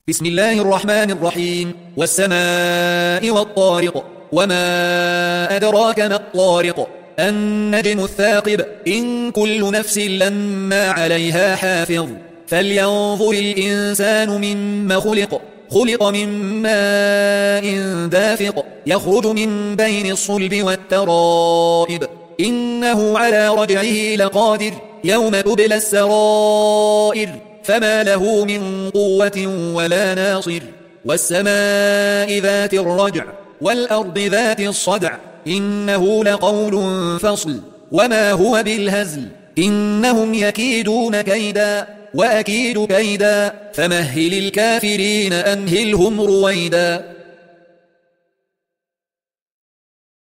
بسم الله الرحمن الرحيم. والسماء والطارق، وما أدراك ما الطارق، النجم الثاقب، إن كل نفس لما عليها حافظ. فلينظر الإنسان مما خلق، خلق من ماء دافق، يخرج من بين الصلب والترائب، إنه على رجعه لقادر، يوم تبلى السرائر، فما له من قوة ولا ناصر. والسماء ذات الرجع، والأرض ذات الصدع، إنه لقول فصل، وما هو بالهزل، إنهم يكيدون كيدا وأكيد كيدا، فمهل الكافرين أمهلهم رويدا.